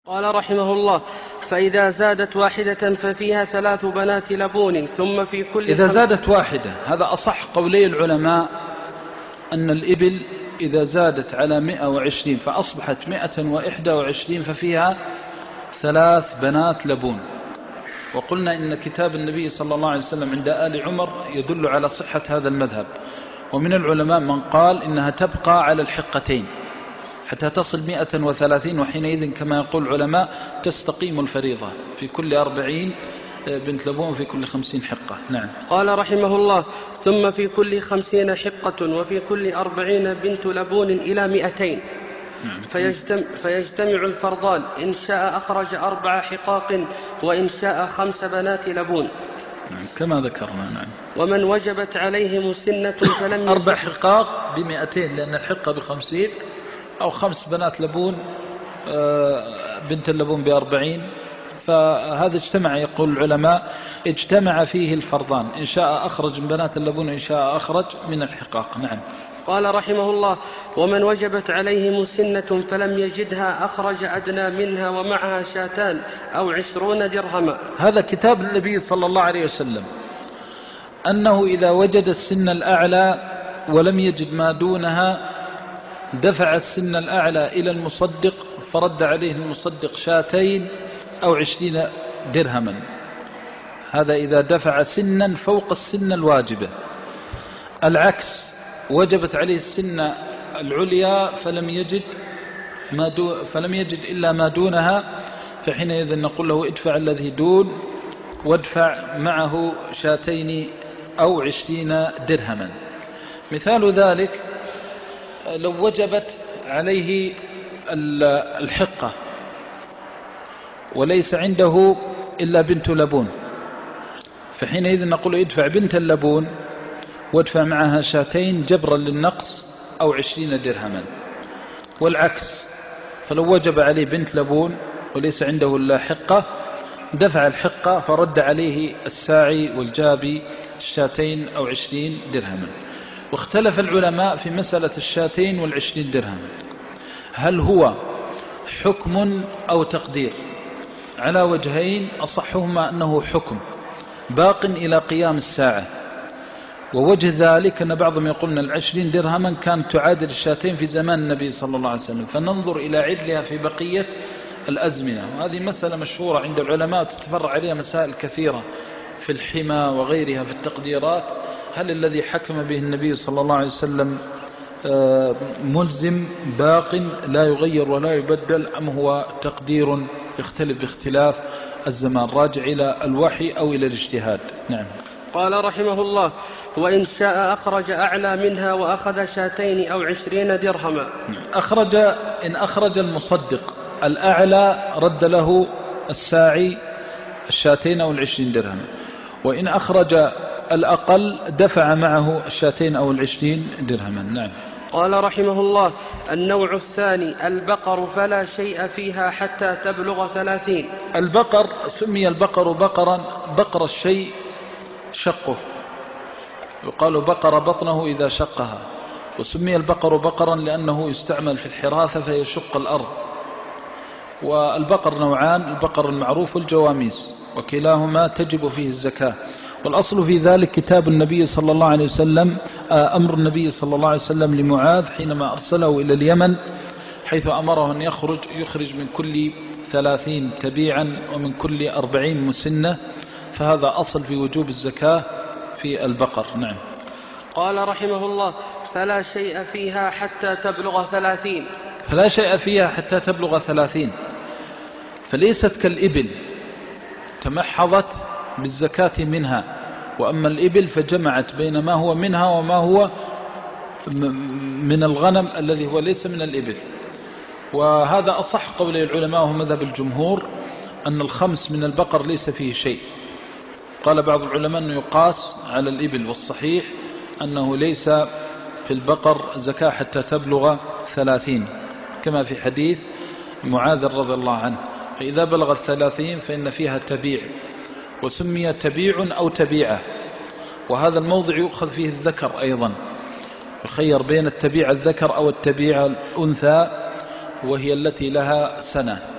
قال رحمه الله: فإذا زادت واحدة ففيها 3 بنات لبون، ثم في كل إذا زادت واحدة، هذا أصح قولي العلماء، أن الإبل إذا زادت على 120 فأصبحت 121 ففيها 3 بنات لبون. وقلنا إن كتاب النبي صلى الله عليه وسلم عند آل عمر يدل على صحة هذا المذهب. ومن العلماء من قال إنها تبقى على الحقتين حتى تصل 130، وحينئذ كما يقول العلماء تستقيم الفريضة في كل 40 بنت لبون في كل 50 حقة. نعم. قال رحمه الله: ثم في كل 50 حقة، وفي كل 40 بنت لبون إلى 200. فيجتمع الفرضان، إن شاء أخرج 4 حقاق، وإن شاء 5 بنات لبون. نعم كما ذكرنا. نعم. ومن وجبت عليه مسنة فلم 4 حقاق ب200 لأن الحقة ب50، أو 5 بنات لبون، بنت اللبون ب40. فهذا اجتمع، يقول العلماء اجتمع فيه الفرضان، إن شاء أخرج من بنات اللبون، إن شاء أخرج من الحقاق. نعم. قال رحمه الله: ومن وجبت عليه مسنة فلم يجدها أخرج أدنى منها ومعها 2 أو 20 درهما. هذا كتاب النبي صلى الله عليه وسلم، أنه إذا وجد السن الأعلى ولم يجد ما دونها دفع السن الأعلى إلى المصدق، فرد عليه المصدق 2 أو 20 درهما. هذا إذا دفع سنا فوق السن الواجبة. العكس، وجبت عليه السن العليا فلم يجد إلا ما دونها، فحينئذ نقول له ادفع الذي دون، وادفع معه 2 أو 20 درهما. مثال ذلك: لو وجبت عليه الحقة وليس عنده إلا بنت لبون، فحينئذ نقول ادفع بنت اللبون وادفع معها 2 جبرا للنقص أو 20 درهما. والعكس، فلو وجب عليه بنت لبون وليس عنده إلا حقة، دفع الحقة فرد عليه الساعي والجابي 2 أو 20 درهما. واختلف العلماء في مسألة 2 و20 درهم، هل هو حكم أو تقدير؟ على وجهين، أصحهما أنه حكم باق إلى قيام الساعة. ووجه ذلك أن بعضهم يقولون 20 درهما كانت تعادل 2 في زمان النبي صلى الله عليه وسلم، فننظر إلى عدلها في بقية الأزمنة. وهذه مسألة مشهورة عند العلماء، تتفرع عليها مسائل كثيرة في الحمى وغيرها في التقديرات. هل الذي حكم به النبي صلى الله عليه وسلم ملزم باق لا يغير ولا يبدل، أم هو تقدير يختلف باختلاف الزمان، راجع إلى الوحي أو إلى الاجتهاد؟ نعم. قال رحمه الله: وإن شاء أخرج أعلى منها وأخذ 2 أو 20 درهما. إن أخرج المصدق الأعلى رد له الساعي 2 أو 20 درهم، وإن أخرج الأقل دفع معه 2 أو 20 درهما. نعم. قال رحمه الله: النوع الثاني البقر، فلا شيء فيها حتى تبلغ 30. البقر سمي البقر بقرا، بقر الشيء شقه، يقال بقر بطنه إذا شقها. وسمي البقر بقرا لأنه يستعمل في الحراثة فيشق الأرض. والبقر نوعان: البقر المعروف والجواميس، وكلاهما تجب فيه الزكاة. والأصل في ذلك كتاب النبي صلى الله عليه وسلم، أمر النبي صلى الله عليه وسلم لمعاذ حينما أرسله إلى اليمن، حيث أمره أن يخرج من كل 30 تبيعا ومن كل 40 مسنة. فهذا أصل في وجوب الزكاة في البقر. نعم. قال رحمه الله: فلا شيء فيها حتى تبلغ 30. فلا شيء فيها حتى تبلغ 30، فليست كالإبل تمحضت بالزكاة منها. وأما الإبل فجمعت بين ما هو منها وما هو من الغنم الذي هو ليس من الإبل. وهذا أصح قول العلماء وهو مذهب الجمهور، أن الخمس من البقر ليس فيه شيء. قال بعض العلماء أنه يقاس على الإبل، والصحيح أنه ليس في البقر زكاة حتى تبلغ 30، كما في حديث معاذ رضي الله عنه. فإذا بلغت 30 فإن فيها تبيع، وسمي تبيع أو تبيعة. وهذا الموضع يؤخذ فيه الذكر أيضا، يخير بين التبيع الذكر أو التبيع الأنثى، وهي التي لها سنة.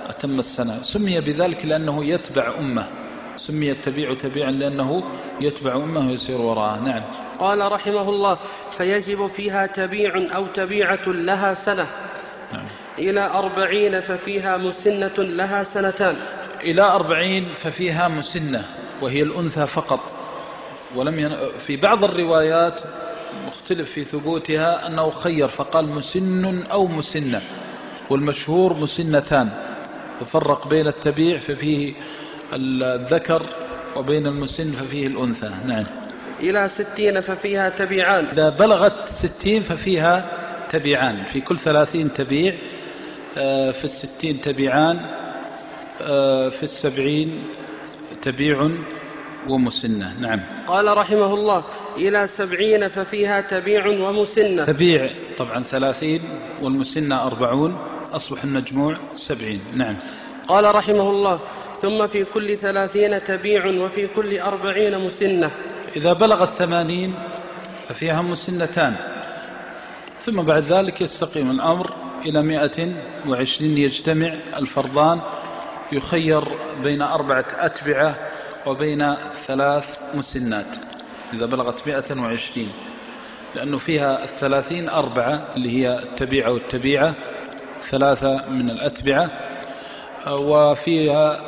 أتم السنة. سمي بذلك لأنه يتبع أمه، سمي التبيع تبيعا لأنه يتبع أمه ويسير وراءه. نعم. قال رحمه الله: فيجب فيها تبيع أو تبيعة لها سنة. نعم. إلى 40 ففيها مسنة لها سنتان. إلى 40 ففيها مسنة وهي الأنثى فقط، في بعض الروايات مختلف في ثبوتها أنه خير فقال مسن أو مسنة، والمشهور مسنتان، ففرق بين التبيع ففيه الذكر وبين المسن ففيه الأنثى. نعم. إلى 60 ففيها تبيعان. إذا بلغت 60 ففيها تبيعان، في كل 30 تبيع، في 60 تبيعان، في 70 تبيع ومسنة. نعم. قال رحمه الله: إلى 70 ففيها تبيع ومسنة. تبيع طبعا 30 والمسنة 40، أصبح المجموع 70. نعم. قال رحمه الله: ثم في كل 30 تبيع وفي كل 40 مسنة. إذا بلغت 80 ففيها مسنتان، ثم بعد ذلك يستقيم الأمر إلى 120 يجتمع الفرضان، يخير بين 4 أتبعة وبين 3 مسنات إذا بلغت 120، لأنه فيها 30 4 اللي هي التبيعة والتبيعة، 3 من الأتبعة، وفيها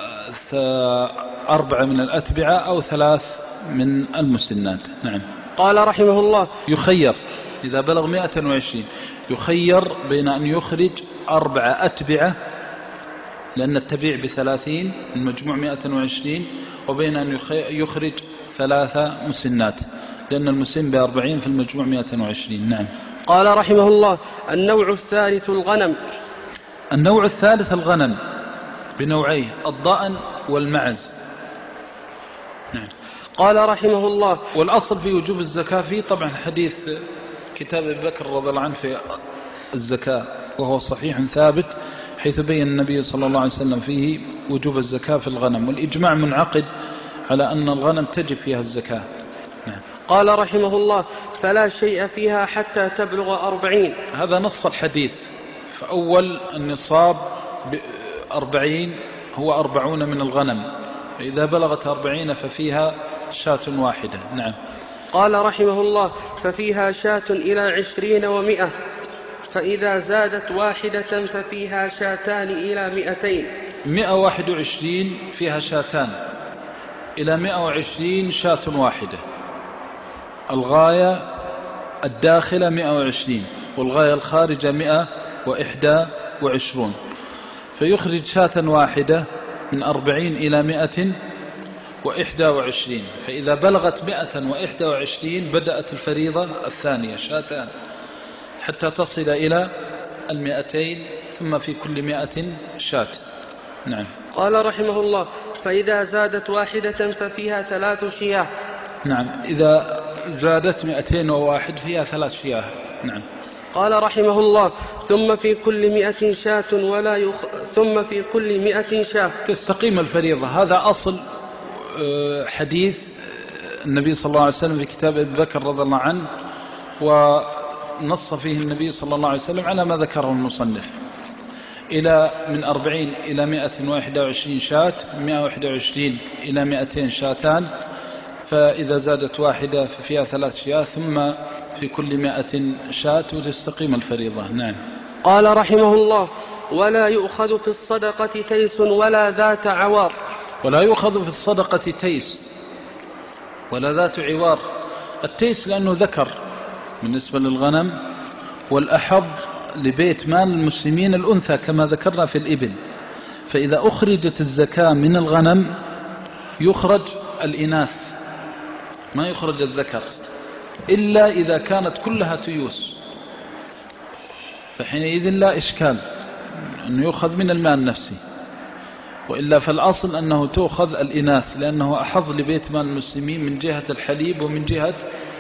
4 من الأتبعة أو 3 من المسنات. نعم. قال رحمه الله: يخير إذا بلغ 120 يخير بين أن يخرج 4 أتبعة، لأن التبيع ب30 المجموع 120، وبين أن يخرج 3 مسنات، لأن المسن ب40 في المجموع 120. نعم. قال رحمه الله: النوع الثالث الغنم. النوع الثالث الغنم بنوعيه، الضأن والمعز. نعم. قال رحمه الله: والأصل في وجوب الزكاة فيه طبعا حديث كتاب أبي بكر رضي الله عنه في الزكاة، وهو صحيح ثابت، حيث بين النبي صلى الله عليه وسلم فيه وجوب الزكاة في الغنم، والإجماع منعقد على أن الغنم تجب فيها الزكاة. نعم. قال رحمه الله: فلا شيء فيها حتى تبلغ 40. هذا نص الحديث، فأول النصاب 40 هو 40 من الغنم، فإذا بلغت 40 ففيها شاة واحدة. نعم. قال رحمه الله: ففيها شاة إلى 20 و100، فإذا زادت واحدة ففيها شاتان إلى 200. 121 فيها شاتان، إلى 120 شاة واحدة. الغاية الداخلة 120 والغاية الخارجة 121، فيخرج شاة واحدة من 40 إلى 121. فإذا بلغت 121 بدأت الفريضة الثانية شاتان حتى تصل إلى 200، ثم في كل 100 شاة. نعم. قال رحمه الله: فإذا زادت واحدة ففيها 3 شياه. نعم. إذا زادت 201 فيها 3 شياه. نعم. قال رحمه الله: ثم في كل 100 شاة ثم في كل 100 شاة تستقيم الفريضة. هذا أصل حديث النبي صلى الله عليه وسلم في كتاب أبي بكر رضي الله عنه، ونص فيه النبي صلى الله عليه وسلم على ما ذكره المصنف، من 40 إلى 121 شاة، 121 إلى 200 شاتان، فإذا زادت واحدة ففيها 3 شياه، ثم في كل 100 شاة وتستقيم الفريضة. نعم. قال رحمه الله: ولا يؤخذ في الصدقة تيس ولا ذات عوار. ولا يؤخذ في الصدقة تيس ولا ذات عوار. التيس لأنه ذكر بالنسبة للغنم، والأحظ لبيت مال المسلمين الأنثى كما ذكرنا في الإبل، فإذا أخرجت الزكاة من الغنم يخرج الإناث، ما يخرج الذكر، إلا إذا كانت كلها تيوس، فحينئذ لا إشكال أنه يؤخذ من المال نفسه، وإلا فالأصل أنه تؤخذ الإناث، لأنه أحظ لبيت مال المسلمين من جهة الحليب ومن جهة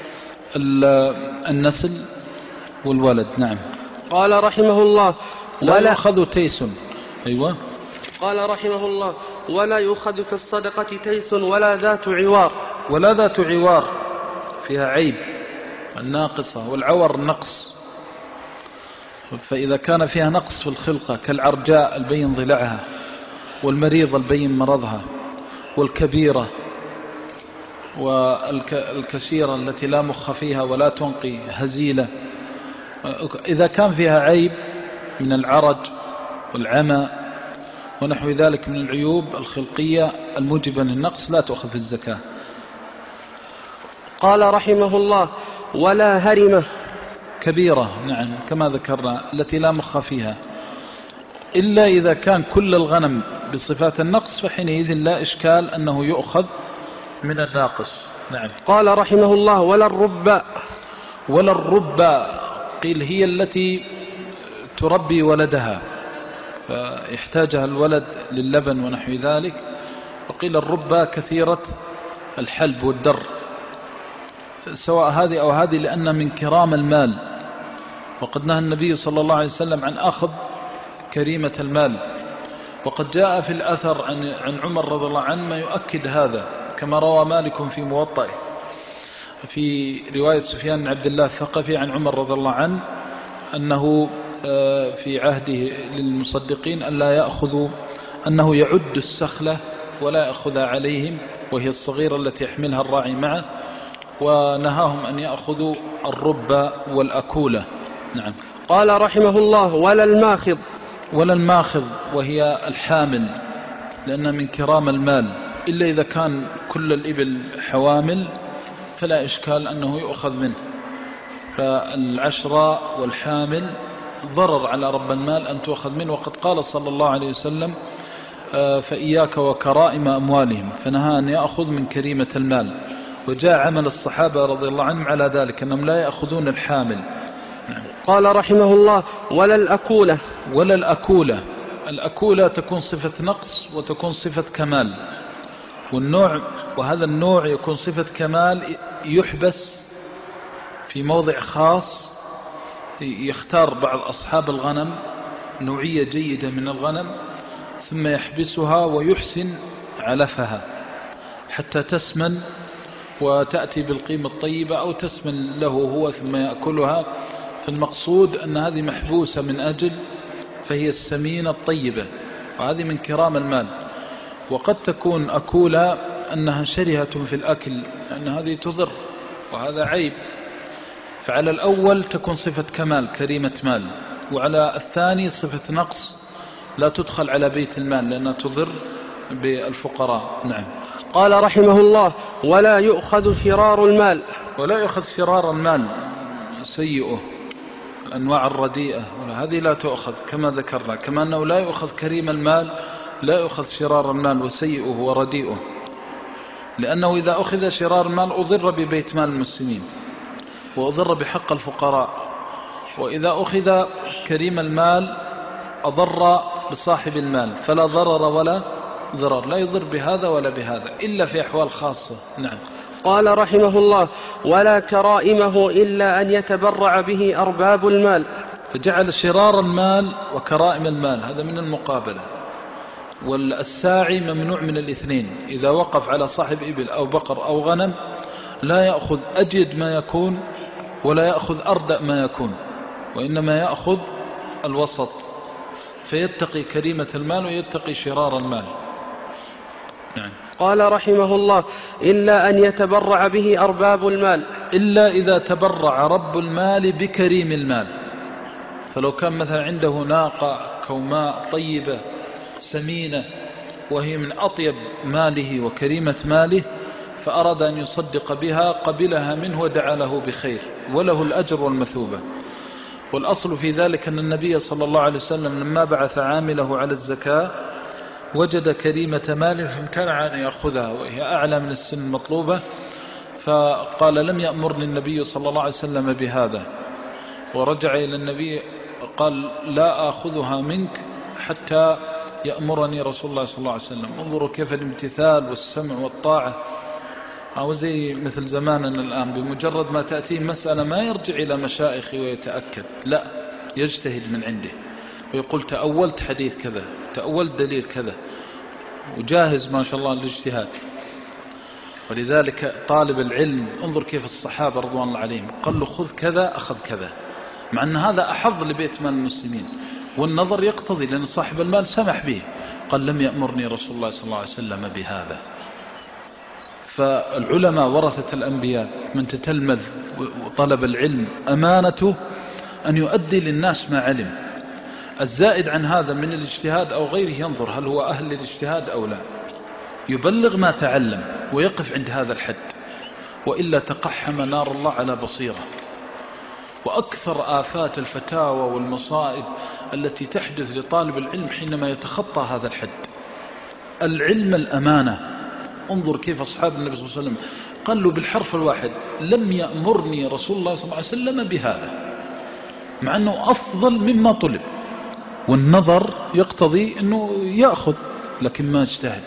النسل والولد. نعم. قال رحمه الله: ولا يؤخذ تيس. أيوة. قال رحمه الله: ولا يؤخذ في الصدقة تيس ولا ذات عوار. ولا ذات عوار فيها عيب الناقصة، والعور النقص، فإذا كان فيها نقص في الخلقة كالعرجاء البين ضلعها، والمريض البين مرضها، والكبيرة والكثيرة التي لا مخ فيها ولا تنقي هزيلة، إذا كان فيها عيب من العرج والعمى ونحو ذلك من العيوب الخلقية الموجبة للنقص لا تؤخذ في الزكاة. قال رحمه الله: ولا هرمة كبيرة، نعم كما ذكرنا التي لا مخ فيها، إلا إذا كان كل الغنم بصفات النقص فحينئذ لا إشكال أنه يؤخذ من الناقص. نعم. قال رحمه الله: ولا الرباء. ولا الرباء قيل هي التي تربي ولدها فيحتاجها الولد للبن ونحو ذلك، وقيل الرباء كثيرة الحلب والدر، سواء هذه أو هذه، لأن من كرام المال، وقد نهى النبي صلى الله عليه وسلم عن أخذ كريمة المال، وقد جاء في الأثر عن عمر رضي الله عنه ما يؤكد هذا، كما روى مالك في موطئه في رواية سفيان بن عبد الله الثقفي عن عمر رضي الله عنه أنه في عهده للمصدقين ألا يأخذوا، أنه يعد السخلة ولا يأخذها عليهم وهي الصغيرة التي يحملها الراعي معه، ونهاهم أن يأخذوا الربة والأكولة. نعم. قال رحمه الله: ولا الماخض. ولا الماخض وهي الحامل، لأنها من كرام المال، إلا إذا كان كل الإبل حوامل فلا إشكال أنه يؤخذ منه. فالعشرة والحامل ضرر على رب المال أن تؤخذ منه، وقد قال صلى الله عليه وسلم: فإياك وكرائم أموالهم، فنهى أن يأخذ من كريمة المال. وجاء عمل الصحابة رضي الله عنهم على ذلك أنهم لا يأخذون الحامل. نعم. قال رحمه الله: ولا الأكولة. ولا الأكولة. الأكولة تكون صفة نقص وتكون صفة كمال، والنوع وهذا النوع يكون صفة كمال يحبس في موضع خاص، يختار بعض أصحاب الغنم نوعية جيدة من الغنم ثم يحبسها ويحسن علفها حتى تسمن وتأتي بالقيمة الطيبة، أو تسمن له هو ثم يأكلها. فالمقصود أن هذه محبوسة من أجل فهي السمينة الطيبة، وهذه من كرام المال. وقد تكون أكولة أنها شرهة في الأكل، لأن هذه تضر وهذا عيب. فعلى الأول تكون صفة كمال كريمة مال، وعلى الثاني صفة نقص لا تدخل على بيت المال لأنها تضر بالفقراء. نعم. قال رحمه الله: ولا يؤخذ شرار المال. ولا يؤخذ شرار المال سيئه، الأنواع الرديئة هذه لا تؤخذ كما ذكرنا، كما أنه لا يؤخذ كريم المال، لا يؤخذ شرار المال وسيئه ورديئه، لأنه إذا أخذ شرار المال أضر ببيت مال المسلمين وأضر بحق الفقراء، وإذا أخذ كريم المال أضر بصاحب المال، فلا ضرر ولا ضرر، لا يضر بهذا ولا بهذا إلا في أحوال خاصة. نعم. قال رحمه الله: ولا كرائمه إلا أن يتبرع به أرباب المال. فجعل شرار المال وكرائم المال هذا من المقابلة، والساعي ممنوع من الاثنين. إذا وقف على صاحب إبل أو بقر أو غنم لا يأخذ أجد ما يكون ولا يأخذ أردأ ما يكون، وإنما يأخذ الوسط، فيتقي كريمة المال ويتقي شرار المال. يعني. قال رحمه الله: إلا أن يتبرع به أرباب المال. إلا إذا تبرع رب المال بكريم المال، فلو كان مثلا عنده ناقة كوماء طيبة سمينة وهي من أطيب ماله وكريمة ماله، فأراد أن يصدق بها قبلها منه ودعا له بخير وله الأجر والمثوبة. والأصل في ذلك أن النبي صلى الله عليه وسلم لما بعث عامله على الزكاة وجد كريمة مال فامتنع أن يأخذها وهي أعلى من السن المطلوبة، فقال لم يأمرني النبي صلى الله عليه وسلم بهذا، ورجع إلى النبي قال لا آخذها منك حتى يأمرني رسول الله صلى الله عليه وسلم. انظروا كيف الامتثال والسمع والطاعة، أو زي مثل زماننا الآن بمجرد ما تأتيه مسألة ما يرجع إلى مشايخه ويتأكد، لا يجتهد من عنده ويقول تأولت حديث كذا، تأولت دليل كذا، وجاهز ما شاء الله للاجتهاد. ولذلك طالب العلم انظر كيف الصحابة رضوان الله عليهم قال له خذ كذا أخذ كذا، مع أن هذا أحظ لبيت مال المسلمين، والنظر يقتضي لأن صاحب المال سمح به، قال لم يأمرني رسول الله صلى الله عليه وسلم بهذا. فالعلماء ورثة الأنبياء، من تتلمذ وطلب العلم أمانته أن يؤدي للناس ما علم. الزائد عن هذا من الاجتهاد أو غيره ينظر هل هو أهل للاجتهاد أو لا، يبلغ ما تعلم ويقف عند هذا الحد، وإلا تقحم نار الله على بصيرة. وأكثر آفات الفتاوى والمصائب التي تحدث لطالب العلم حينما يتخطى هذا الحد. العلم الأمانة. انظر كيف أصحاب النبي صلى الله عليه وسلم قالوا بالحرف الواحد لم يأمرني رسول الله صلى الله عليه وسلم بهذا، مع أنه أفضل مما طلب، والنظر يقتضي أنه يأخذ، لكن ما اجتهد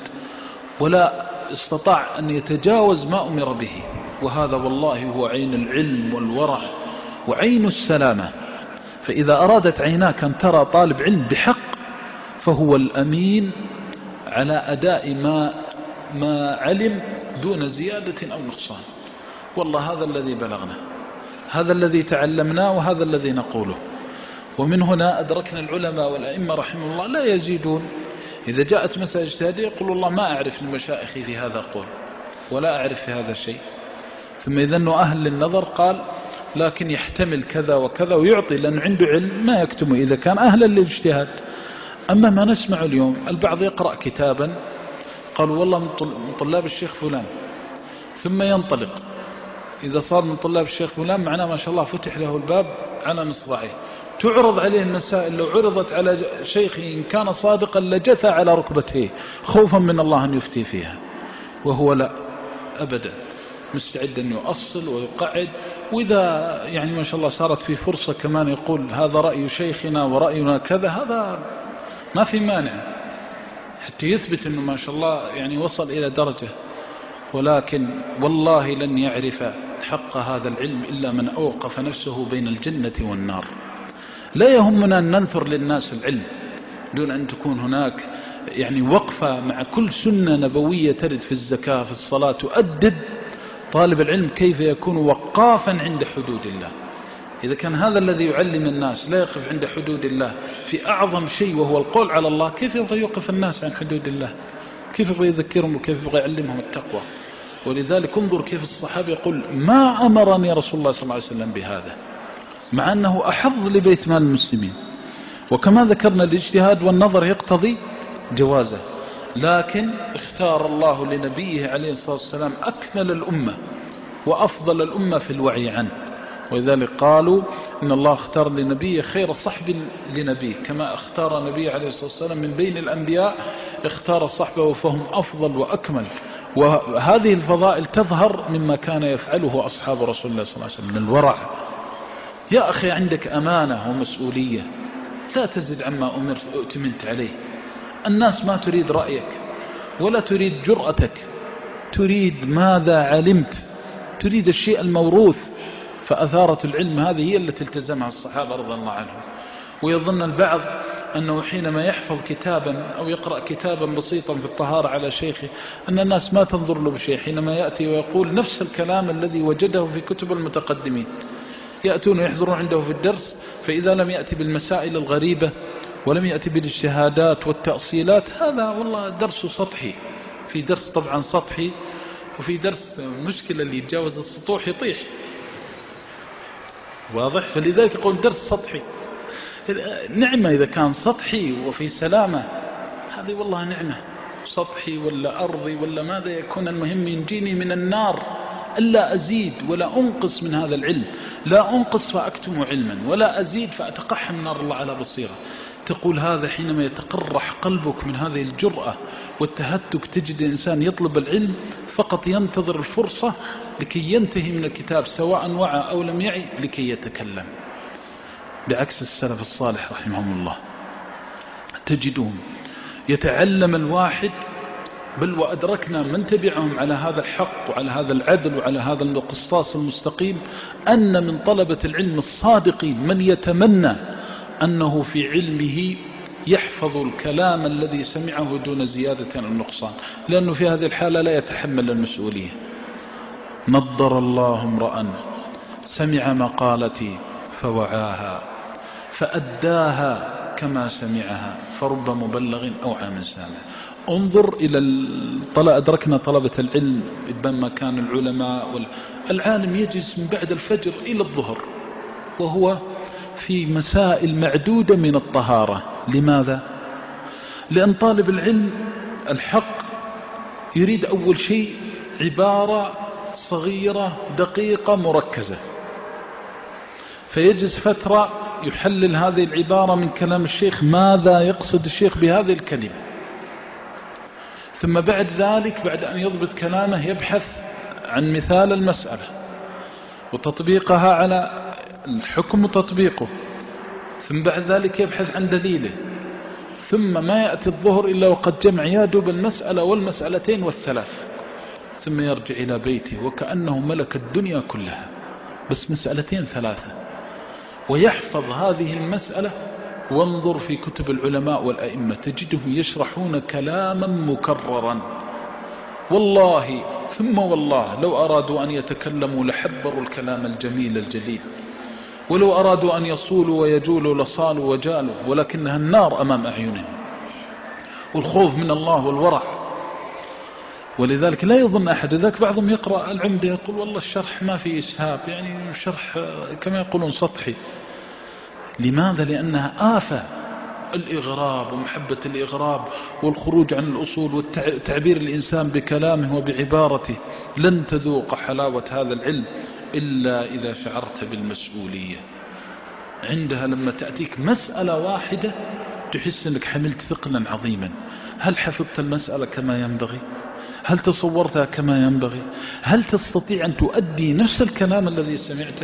ولا استطاع أن يتجاوز ما أمر به. وهذا والله هو عين العلم والورع وعين السلامة. فإذا أرادت عيناك أن ترى طالب علم بحق فهو الأمين على أداء ما علم دون زيادة أو نقصان. والله هذا الذي بلغنا، هذا الذي تعلمناه، وهذا الذي نقوله. ومن هنا أدركنا العلماء والأئمة رحمه الله لا يزيدون. إذا جاءت مسألة اجتهادية يقول الله ما أعرف المشايخ في هذا قول ولا أعرف في هذا الشيء. ثم إذا أنه أهل للنظر قال لكن يحتمل كذا وكذا ويعطي، لأن عنده علم ما يكتمه إذا كان أهلا للاجتهاد. أما ما نسمع اليوم البعض يقرأ كتابا قالوا والله من طلاب الشيخ فلان، ثم ينطلق إذا صار من طلاب الشيخ فلان معناه ما شاء الله فتح له الباب على مصراعيه، تعرض عليه المسائل لو عرضت على شيخ إن كان صادقا لجثى على ركبته خوفا من الله أن يفتي فيها، وهو لا أبدا مستعد أن يؤصل ويقعد. وإذا يعني ما شاء الله صارت في فرصة كمان يقول هذا رأي شيخنا ورأينا كذا، هذا ما في مانع حتى يثبت أنه ما شاء الله يعني وصل إلى درجة. ولكن والله لن يعرف حق هذا العلم إلا من أوقف نفسه بين الجنة والنار. لا يهمنا أن ننثر للناس العلم دون أن تكون هناك يعني وقفة مع كل سنة نبوية ترد في الزكاة في الصلاة، تؤدد طالب العلم كيف يكون وقافا عند حدود الله. إذا كان هذا الذي يعلم الناس لا يقف عند حدود الله في أعظم شيء وهو القول على الله، كيف يبغى يوقف الناس عن حدود الله؟ كيف يبغى يذكرهم وكيف يبغى يعلمهم التقوى؟ ولذلك انظر كيف الصحابة يقول ما أمرني رسول الله صلى الله عليه وسلم بهذا، مع أنه أحظ لبيت مال المسلمين. وكما ذكرنا الاجتهاد والنظر يقتضي جوازه، لكن اختار الله لنبيه عليه الصلاة والسلام أكمل الأمة وأفضل الأمة في الوعي عنه. ولذلك قالوا إن الله اختار لنبيه خير صحب لنبيه، كما اختار نبيه عليه الصلاة والسلام من بين الأنبياء اختار صحبه فهم أفضل وأكمل. وهذه الفضائل تظهر مما كان يفعله أصحاب رسول الله صلى الله عليه وسلم من الورع. يا أخي عندك أمانة ومسؤولية، لا تزد عما أؤتمنت عليه. الناس ما تريد رأيك ولا تريد جرأتك، تريد ماذا علمت، تريد الشيء الموروث. فأثارة العلم هذه هي التي التزمها الصحابة رضي الله عنهم. ويظن البعض أنه حينما يحفظ كتابا أو يقرأ كتابا بسيطا في الطهارة على شيخه أن الناس ما تنظر له بشيء، حينما يأتي ويقول نفس الكلام الذي وجده في كتب المتقدمين. يأتون ويحضرون عنده في الدرس، فإذا لم يأتي بالمسائل الغريبة ولم يأتي بالاجتهادات والتأصيلات هذا والله درس سطحي. في درس طبعا سطحي، وفي درس مشكلة اللي يتجاوز السطوح يطيح، واضح؟ فلذلك يقول درس سطحي. نعمة إذا كان سطحي وفي سلامة، هذه والله نعمة. سطحي ولا أرضي ولا ماذا يكون، المهم ينجيني من النار، ألا أزيد ولا أنقص من هذا العلم. لا أنقص فأكتم علما ولا أزيد فأتقحم نار الله على بصيرة. تقول هذا حينما يتقرح قلبك من هذه الجرأة والتهتك، تجد الإنسان يطلب العلم فقط ينتظر الفرصة لكي ينتهي من الكتاب سواء وعى أو لم يعي لكي يتكلم، بعكس السلف الصالح رحمهم الله. تجدهم يتعلم الواحد، بل وأدركنا من تبعهم على هذا الحق وعلى هذا العدل وعلى هذا القسطاس المستقيم أن من طلبة العلم الصادقين من يتمنى أنه في علمه يحفظ الكلام الذي سمعه دون زيادة أو نقصان، لأنه في هذه الحالة لا يتحمل المسؤولية. نضر الله امرأ سمع مقالتي فوعاها فأداها كما سمعها فرب مبلغ أو عام سامع. انظر إلى أدركنا طلبة العلم بما كان العلماء العالم يجلس من بعد الفجر إلى الظهر وهو في مسائل معدودة من الطهارة. لماذا؟ لأن طالب العلم الحق يريد أول شيء عبارة صغيرة دقيقة مركزة، فيجلس فترة يحلل هذه العبارة من كلام الشيخ، ماذا يقصد الشيخ بهذه الكلمة، ثم بعد ذلك بعد أن يضبط كلامه يبحث عن مثال المسألة وتطبيقها على الحكم وتطبيقه، ثم بعد ذلك يبحث عن دليله، ثم ما يأتي الظهر إلا وقد جمع يادب المسألة والمسألتين والثلاث، ثم يرجع إلى بيته وكأنه ملك الدنيا كلها، بس مسألتين ثلاثة، ويحفظ هذه المسألة. وانظر في كتب العلماء والأئمة تجدهم يشرحون كلاما مكررا، والله ثم والله لو أرادوا أن يتكلموا لحبروا الكلام الجميل الجليل، ولو أرادوا أن يصولوا ويجولوا لصالوا وجالوا، ولكنها النار أمام أعينهم والخوف من الله والورع. ولذلك لا يظن أحد، ذاك بعضهم يقرأ العمدة يقول والله الشرح ما في إسهاب، يعني شرح كما يقولون سطحي. لماذا؟ لأنها آفة، الإغراب ومحبة الإغراب والخروج عن الأصول وتعبير الإنسان بكلامه وبعبارته. لن تذوق حلاوة هذا العلم إلا إذا شعرت بالمسؤولية. عندها لما تأتيك مسألة واحدة تحس أنك حملت ثقلا عظيما. هل حفظت المسألة كما ينبغي؟ هل تصورتها كما ينبغي؟ هل تستطيع أن تؤدي نفس الكلام الذي سمعته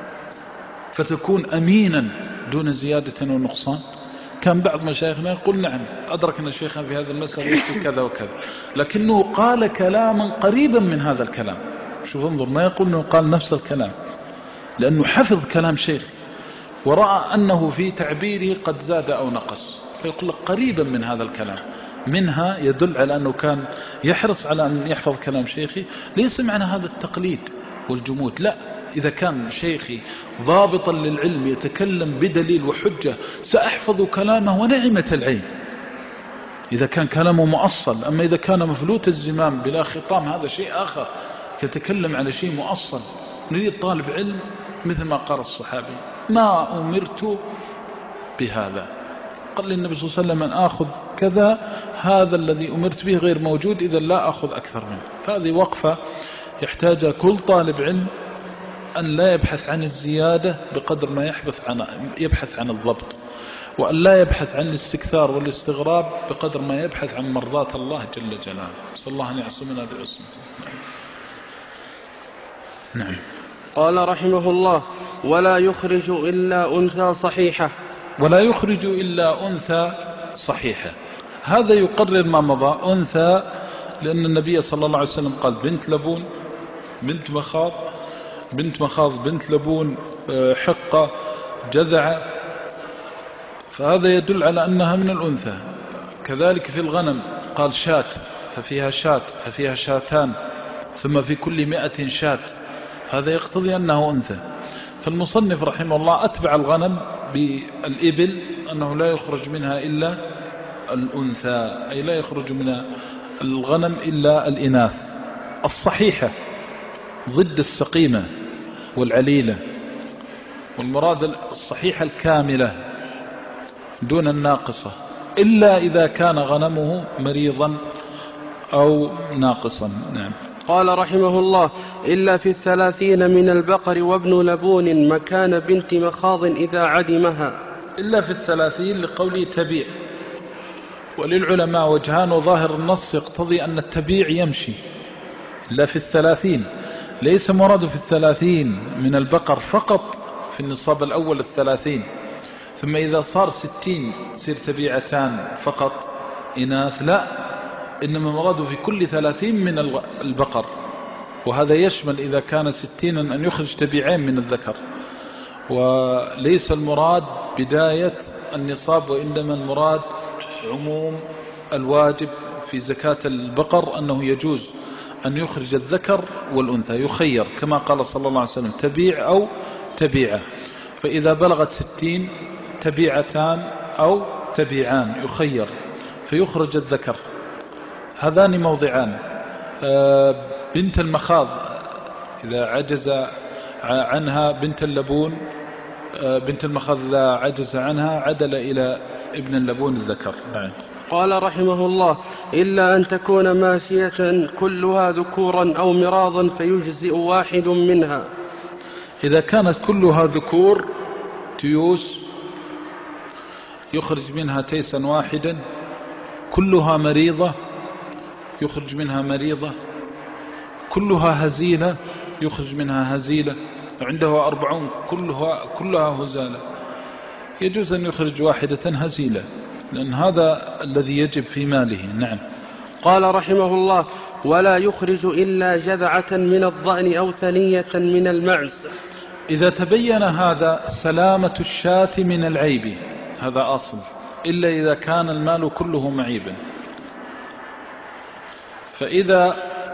فتكون أمينا دون زيادة ونقصان؟ كان بعض مشايخنا يقول نعم أدركنا شيخنا في هذا المسألة يقول كذا وكذا، لكنه قال كلاما قريبا من هذا الكلام. شوف انظر، ما يقول أنه قال نفس الكلام، لأنه حفظ كلام شيخ ورأى أنه في تعبيره قد زاد أو نقص، فيقول لك قريبا من هذا الكلام. منها يدل على أنه كان يحرص على أن يحفظ كلام شيخي. ليس معنى هذا التقليد والجمود، لا، إذا كان شيخي ضابطا للعلم يتكلم بدليل وحجة سأحفظ كلامه ونعمة العين إذا كان كلامه مؤصل. أما إذا كان مفلوت الزمام بلا خطام هذا شيء آخر، يتكلم على شيء مؤصل. نريد طالب علم مثل ما قال الصحابي ما أمرت بهذا، قال لي النبي صلى الله عليه وسلم أن آخذ كذا، هذا الذي أمرت به غير موجود، إذا لا أخذ أكثر منه. فهذه وقفة يحتاجها كل طالب علم، أن لا يبحث عن الزيادة بقدر ما يبحث عن الضبط، وأن لا يبحث عن الاستكثار والاستغراب بقدر ما يبحث عن مرضاة الله جل جلاله. صلى الله أن يعصمنا بعصمته. نعم. قال رحمه الله: ولا يخرج إلا أنثى صحيحة. ولا يخرج إلا أنثى صحيحة، هذا يقرر ما مضى. أنثى لأن النبي صلى الله عليه وسلم قال بنت لبون، بنت مخاض، بنت مخاض، بنت لبون، حقة، جذعة، فهذا يدل على أنها من الأنثى. كذلك في الغنم قال شات ففيها شات ففيها شاتان، ثم في كل 100 شات، هذا يقتضي أنه أنثى. فالمصنف رحمه الله أتبع الغنم بالإبل أنه لا يخرج منها إلا الأنثى، أي لا يخرج من الغنم إلا الإناث الصحيحة ضد السقيمة والعليلة، والمراد الصحيحة الكاملة دون الناقصة، إلا إذا كان غنمه مريضا أو ناقصا. نعم. قال رحمه الله: إلا في 30 من البقر وابن لبون مكان بنت مخاض إذا عدمها. إلا في 30 لقوله تبيع، وللعلماء وجهان، وظاهر النص يقتضي أن التبيع يمشي. إلا في 30 ليس مراد في 30 من البقر فقط في النصاب الأول 30، ثم إذا صار 60 تصير تبيعتان فقط إناث، لا، إنما مراد في كل 30 من البقر، وهذا يشمل إذا كان 60 أن يخرج تبيعين من الذكر، وليس المراد بداية النصاب، وإنما المراد عموم الواجب في زكاة البقر، أنه يجوز أن يخرج الذكر والأنثى، يخير كما قال صلى الله عليه وسلم تبيع أو تبيعة. فإذا بلغت 60 تبيعتان أو تبيعان يخير فيخرج الذكر. هذان موضعان. بنت المخاض إذا عجز عنها بنت اللبون، بنت المخاض إذا عجز عنها عدل إلى ابن اللبون الذكر. نعم. قال رحمه الله: إلا أن تكون ماشية كلها ذكورا أو مراضا فيجزئ واحد منها. إذا كانت كلها ذكور تيوس يخرج منها تيسا واحدا، كلها مريضة يخرج منها مريضة، كلها هزيلة يخرج منها هزيلة، عنده 40 كلها هزالة، يجوز أن يخرج واحدة هزيلة، لأن هذا الذي يجب في ماله. نعم. قال رحمه الله: ولا يخرج إلا جذعة من الضأن أو ثنية من المعز. إذا تبين هذا سلامة الشاة من العيب، هذا أصل، إلا إذا كان المال كله معيبا. فإذا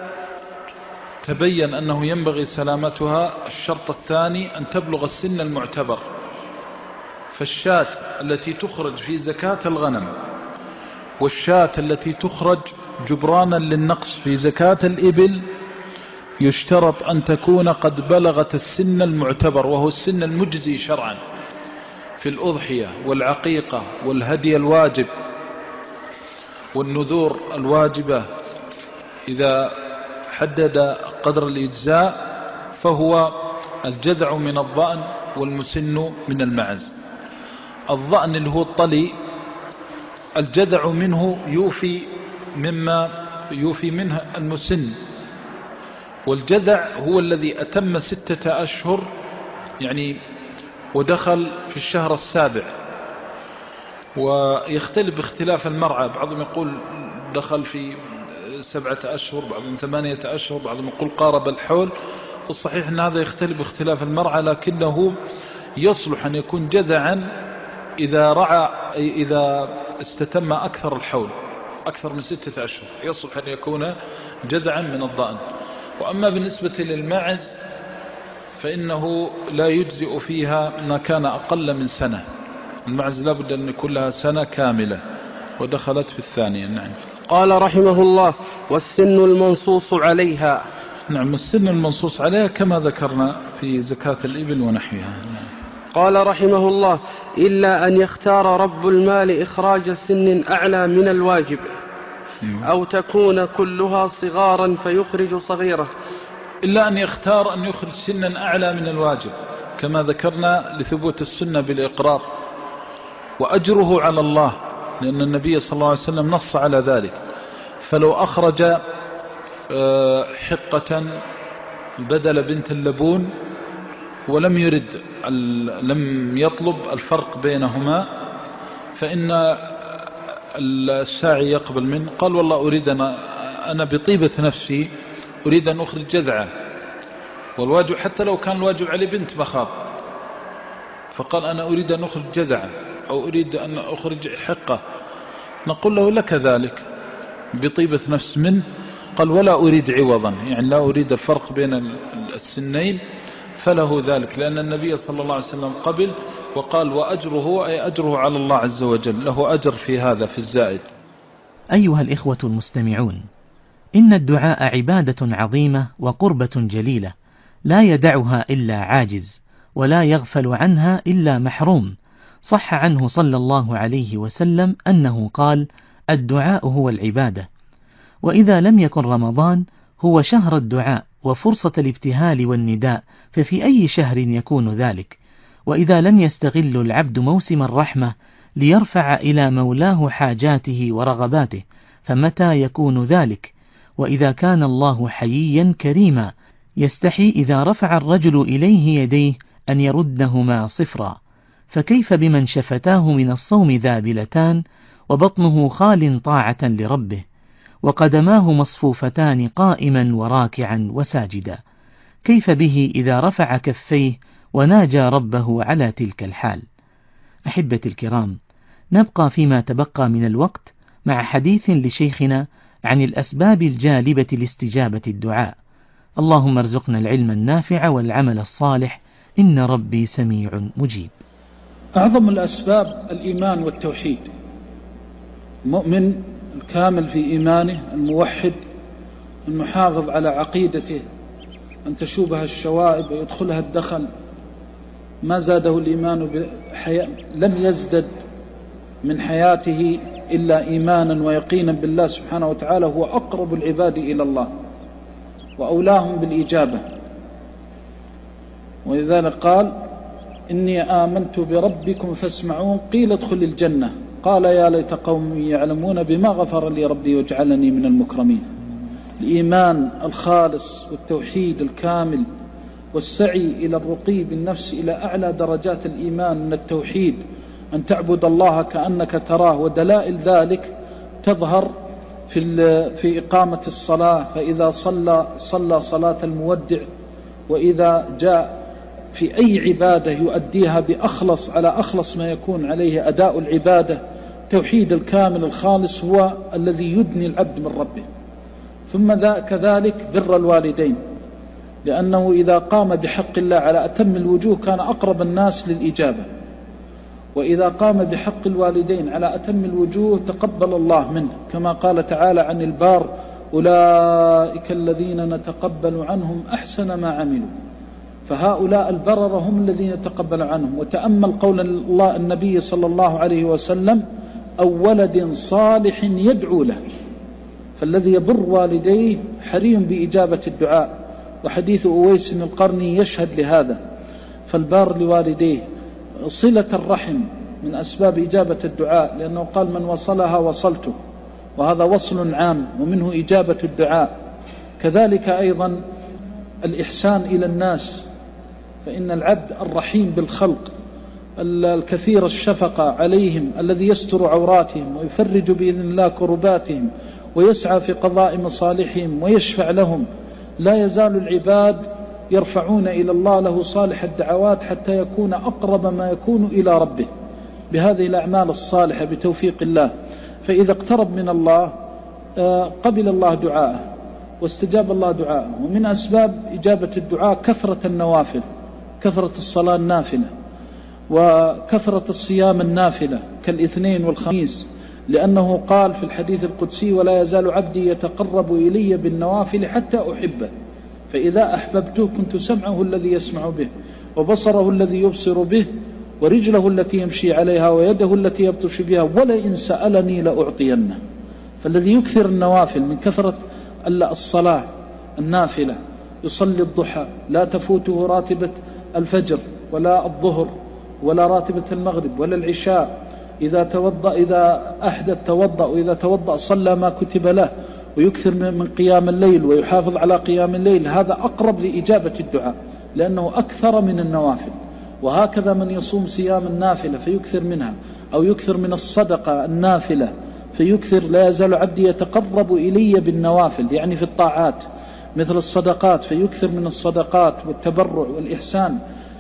تبين أنه ينبغي سلامتها، الشرط الثاني أن تبلغ السن المعتبر. فالشاة التي تخرج في زكاة الغنم والشاة التي تخرج جبرانا للنقص في زكاة الإبل يشترط أن تكون قد بلغت السن المعتبر، وهو السن المجزي شرعا في الأضحية والعقيقة والهدي الواجب والنذور الواجبة. إذا حدد قدر الإجزاء فهو الجذع من الضأن والمسن من المعز. الضأن اللي هو الطلي، الجذع منه يوفي منه المسن، والجذع هو الذي أتم 6 أشهر يعني ودخل في الشهر السابع، ويختلف باختلاف المرعى، بعضهم يقول دخل في 7 أشهر، بعضهم 8 أشهر، بعضهم يقول قارب الحول. الصحيح أن هذا يختلف باختلاف المرعى، لكنه يصلح أن يكون جذعا إذا استتم أكثر الحول، أكثر من 6 أشهر، يصلح أن يكون جذعا من الضأن. وأما بالنسبة للمعز فإنه لا يجزئ فيها ما كان أقل من سنة. المعز لابد أن يكون لها سنة كاملة، ودخلت في الثانية. نعم. قال رحمه الله: والسن المنصوص عليها. نعم، السن المنصوص عليها كما ذكرنا في زكاة الإبل ونحوها. قال رحمه الله: إلا أن يختار رب المال إخراج سن أعلى من الواجب، أو تكون كلها صغارا فيخرج صغيرة. إلا أن يختار أن يخرج سنا أعلى من الواجب كما ذكرنا لثبوت السنة بالإقرار، وأجره على الله، لأن النبي صلى الله عليه وسلم نص على ذلك. فلو أخرج حقة بدل بنت اللبون ولم لم يطلب الفرق بينهما، فإن الساعي يقبل منه، قال: والله أريد أنا بطيبة نفسي أريد أن أخرج جذعة، والواجب حتى لو كان الواجب عليه بنت مخاض، فقال: أنا أريد أن أخرج جذعة أو أريد أن أخرج حقة، نقول له: لك ذلك بطيبة نفس منه. قال: ولا أريد عوضا، يعني لا أريد الفرق بين السنين، فله ذلك، لأن النبي صلى الله عليه وسلم قبل وقال: وأجره أي أجره على الله عز وجل، له أجر في هذا في الزائد. أيها الإخوة المستمعون، إن الدعاء عبادة عظيمة وقربة جليلة لا يدعها إلا عاجز، ولا يغفل عنها إلا محروم. صح عنه صلى الله عليه وسلم أنه قال: الدعاء هو العبادة. وإذا لم يكن رمضان هو شهر الدعاء وفرصة الابتهال والنداء، ففي أي شهر يكون ذلك؟ وإذا لم يستغل العبد موسم الرحمة ليرفع إلى مولاه حاجاته ورغباته، فمتى يكون ذلك؟ وإذا كان الله حييا كريما يستحي إذا رفع الرجل إليه يديه أن يردهما صفرا، فكيف بمن شفتاه من الصوم ذابلتان وبطنه خال طاعة لربه، وقدماه مصفوفتان قائما وراكعا وساجدا؟ كيف به إذا رفع كفيه وناجى ربه على تلك الحال؟ أحبتي الكرام، نبقى فيما تبقى من الوقت مع حديث لشيخنا عن الأسباب الجالبة لاستجابة الدعاء. اللهم ارزقنا العلم النافع والعمل الصالح إن ربي سميع مجيب. أعظم الأسباب الإيمان والتوحيد. المؤمن الكامل في إيمانه، الموحد المحافظ على عقيدته، أن تشوبها الشوائب ويدخلها الدخل، ما زاده الإيمان لم يزدد من حياته إلا إيمانا ويقينا بالله سبحانه وتعالى، هو أقرب العباد إلى الله وأولاهم بالإجابة. ولذلك قال: إني آمنت بربكم فاسمعون، قيل ادخل الجنة، قال يا ليت قومي يعلمون بما غفر لي ربي وجعلني من المكرمين. الإيمان الخالص والتوحيد الكامل والسعي إلى الرقي بالنفس إلى أعلى درجات الإيمان من التوحيد، أن تعبد الله كأنك تراه، ودلائل ذلك تظهر في إقامة الصلاة، فإذا صلى صلاة المودع، وإذا جاء في أي عبادة يؤديها بأخلص على أخلص ما يكون عليه أداء العبادة. توحيد الكامل الخالص هو الذي يدني العبد من ربه. ثم كذلك بر الوالدين، لأنه إذا قام بحق الله على أتم الوجوه كان أقرب الناس للإجابة، وإذا قام بحق الوالدين على أتم الوجوه تقبل الله منه، كما قال تعالى عن البار: أولئك الذين نتقبل عنهم أحسن ما عملوا. فهؤلاء البرر هم الذين نتقبل عنهم. وتأمل قول الله النبي صلى الله عليه وسلم: أو ولد صالح يدعو له. فالذي يبر والديه حري بإجابة الدعاء، وحديث أويس القرني يشهد لهذا. فالبار لوالديه، صلة الرحم من أسباب إجابة الدعاء، لأنه قال: من وصلها وصلته، وهذا وصل عام ومنه إجابة الدعاء. كذلك أيضا الإحسان إلى الناس، فإن العبد الرحيم بالخلق الكثير الشفقة عليهم، الذي يستر عوراتهم ويفرج بإذن الله كرباتهم ويسعى في قضاء مصالحهم ويشفع لهم، لا يزال العباد يرفعون إلى الله له صالح الدعوات حتى يكون أقرب ما يكون إلى ربه بهذه الأعمال الصالحة بتوفيق الله. فإذا اقترب من الله قبل الله دعاءه واستجاب الله دعاءه. ومن أسباب إجابة الدعاء كثرة النوافل، كثرة الصلاة النافلة، وكثرة الصيام النافلة كالاثنين والخميس، لأنه قال في الحديث القدسي: ولا يزال عبدي يتقرب إلي بالنوافل حتى أحبه، فإذا أحببته كنت سمعه الذي يسمع به، وبصره الذي يبصر به، ورجله التي يمشي عليها، ويده التي يبطش بها، ولئن سألني لأعطينه. فالذي يكثر النوافل من كثرة الصلاة النافلة، يصلي الضحى، لا تفوته راتبة الفجر ولا الظهر ولا راتبة المغرب ولا العشاء، إذا أحدث توضأ، وإذا توضأ صلى ما كتب له، ويكثر من قيام الليل ويحافظ على قيام الليل، هذا أقرب لإجابة الدعاء لأنه أكثر من النوافل. وهكذا من يصوم صيام النافلة فيكثر منها، أو يكثر من الصدقة النافلة فيكثر. لا يزال عبدي يتقرب إلي بالنوافل، يعني في الطاعات مثل الصدقات، فيكثر من الصدقات والتبرع والإحسان،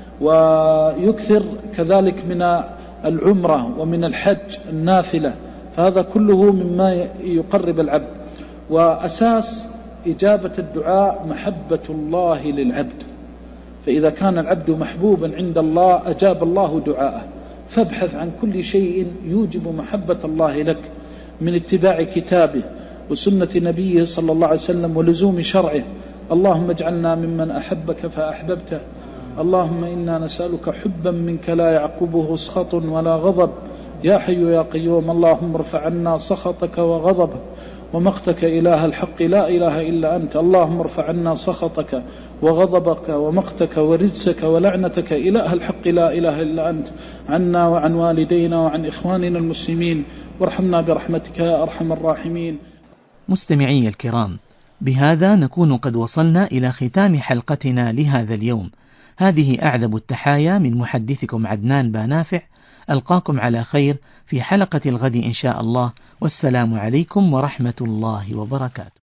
ويكثر كذلك من العمرة ومن الحج النافلة، فهذا كله مما يقرب العبد. وأساس إجابة الدعاء محبة الله للعبد، فإذا كان العبد محبوبا عند الله أجاب الله دعاءه. فابحث عن كل شيء يوجب محبة الله لك من اتباع كتابه وسنة نبيه صلى الله عليه وسلم ولزوم شرعه. اللهم اجعلنا ممن أحبك فأحببته، اللهم إنا نسألك حبا منك لا يعقبه سخط ولا غضب، يا حي يا قيوم. اللهم ارفع عنا سخطك وغضبك ومقتك إله الحق لا إله إلا أنت. اللهم ارفع عنا سخطك وغضبك ومقتك ورجسك ولعنتك إله الحق لا إله إلا أنت، عنا وعن والدينا وعن إخواننا المسلمين، وارحمنا برحمتك يا أرحم الراحمين. مستمعي الكرام، بهذا نكون قد وصلنا إلى ختام حلقتنا لهذا اليوم. هذه أعذب التحايا من محدثكم عدنان بانافع، ألقاكم على خير في حلقة الغد إن شاء الله، والسلام عليكم ورحمة الله وبركاته.